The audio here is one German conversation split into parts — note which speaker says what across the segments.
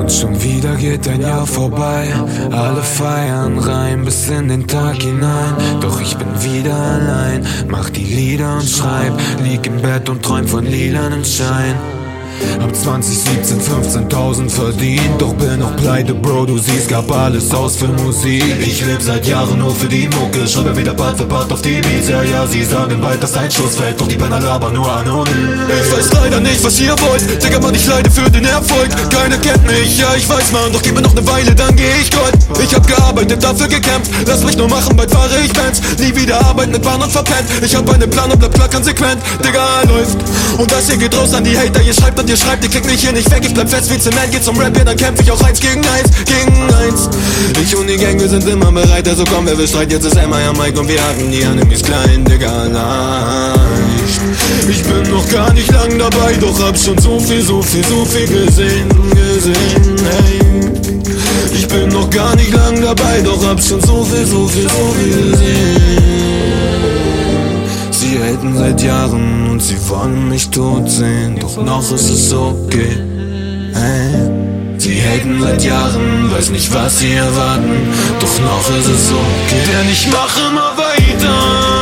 Speaker 1: Und schon wieder geht ein Jahr vorbei. Alle feiern rein bis in den Tag hinein. Doch ich bin wieder allein, mach die Lieder und schreib. Lieg im Bett und träum von lilanem Schein. Hab 2017 15.000 verdient, doch bin noch pleite, Bro, du siehst, gab alles aus für Musik. Ich leb seit Jahren nur für die Mucke, schreibe wieder Part für Part auf die Beats. Ja, ja, sie sagen bald, dass ein Schuss fällt, doch die Penner labern nur anonym. Ich weiß leider nicht, was ihr wollt, Digga, Mann, ich leide für den Erfolg. Keiner kennt mich, ja, ich weiß, man, doch gib mir noch ne Weile, dann geh ich Gold. Ich hab gearbeitet, dafür gekämpft, lass mich nur machen, bald fahre ich Bands. Nie wieder arbeiten mit Bahn und verpennt, ich hab einen Plan und bleib klar konsequent. Digga, läuft, und das hier geht raus an die Hater, ihr schreibt und ihr schreibt, ihr kriegt mich hier nicht weg, ich bleib fest wie Zement, geht zum Rap, ja, dann kämpf ich auch 1 gegen 1, gegen 1. Ich und die Gang, wir sind immer bereit, also komm, wer will Streit, jetzt ist Emma, ja, Mike und wir hatten die Enemies klein, Digga, leicht. Ich bin noch gar nicht lang dabei, doch hab schon so viel gesehen, hey. Ich bin noch gar nicht lang dabei, doch hab schon so viel gesehen. Sie haten seit Jahren und sie wollen mich tot sehen, doch noch ist es okay, hey. Sie haten seit Jahren, weiß nicht was sie erwarten, doch noch ist es okay. Denn ich mach immer weiter,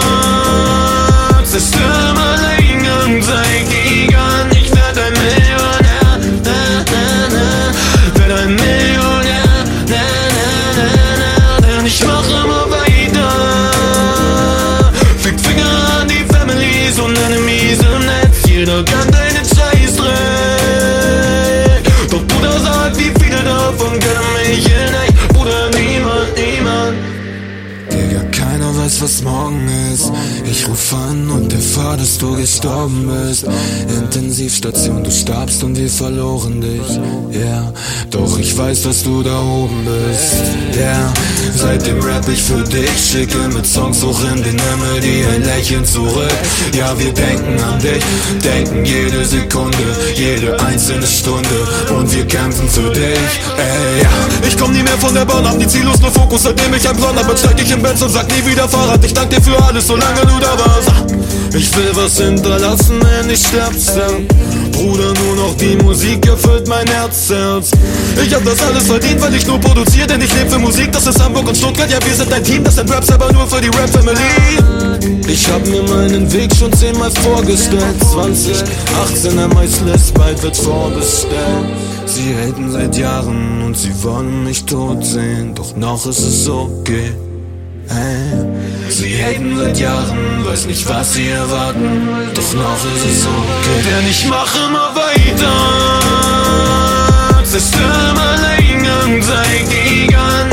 Speaker 1: zerstöre immer länger und zeig Gigant, ich werd ein Millionär, werd ein Millionär, denn ich mach immer weiter. Fick Finger an die Families und Enemies im Netz, jeder kann deinen Scheißdreck. Doch Bruder, sag, wie viele davon kennen mich in echt? Bruder, niemand. Digga, keiner weiß, was morgen ist. Ich ruf an und erfahr, dass du gestorben bist. Intensivstation, du starbst und wir verloren dich, yeah. Doch ich weiß, dass du da oben bist, yeah. Seitdem rap ich für dich, schicke mit Songs hoch in den Himmel dir ein Lächeln zurück. Ja, wir denken an dich, denken jede Sekunde, jede einzelne Stunde. Und wir kämpfen für dich, ey, ja. Ich komm nie mehr von der Bahn, hab nie ziellos, nur Fokus, seitdem ich einen Plan hab. Dann steig ich im Bett und sag nie wieder Fahrrad. Ich dank dir für alles, solange du da warst. Ich will was hinterlassen, wenn ich sterbe, Bruder, nur noch die Musik erfüllt mein Herz. Ich hab das alles verdient, weil ich nur produziere, denn ich lebe für Musik. Das ist Hamburg und Stuttgart, ja, wir sind ein Team. Das sind Raps, aber nur für die Rap-Family. Ich hab mir meinen Weg schon 10-mal vorgestellt. 2018 MI's-List, bald wird's vorbestellt. Sie haten seit Jahren und sie wollen mich tot sehen, doch noch ist es okay, hey. Sie haten seit Jahren, weiß nicht was sie erwarten, doch noch ist es okay. Denn ich mach immer weiter, zerstöre immer länger und zeig Gigant.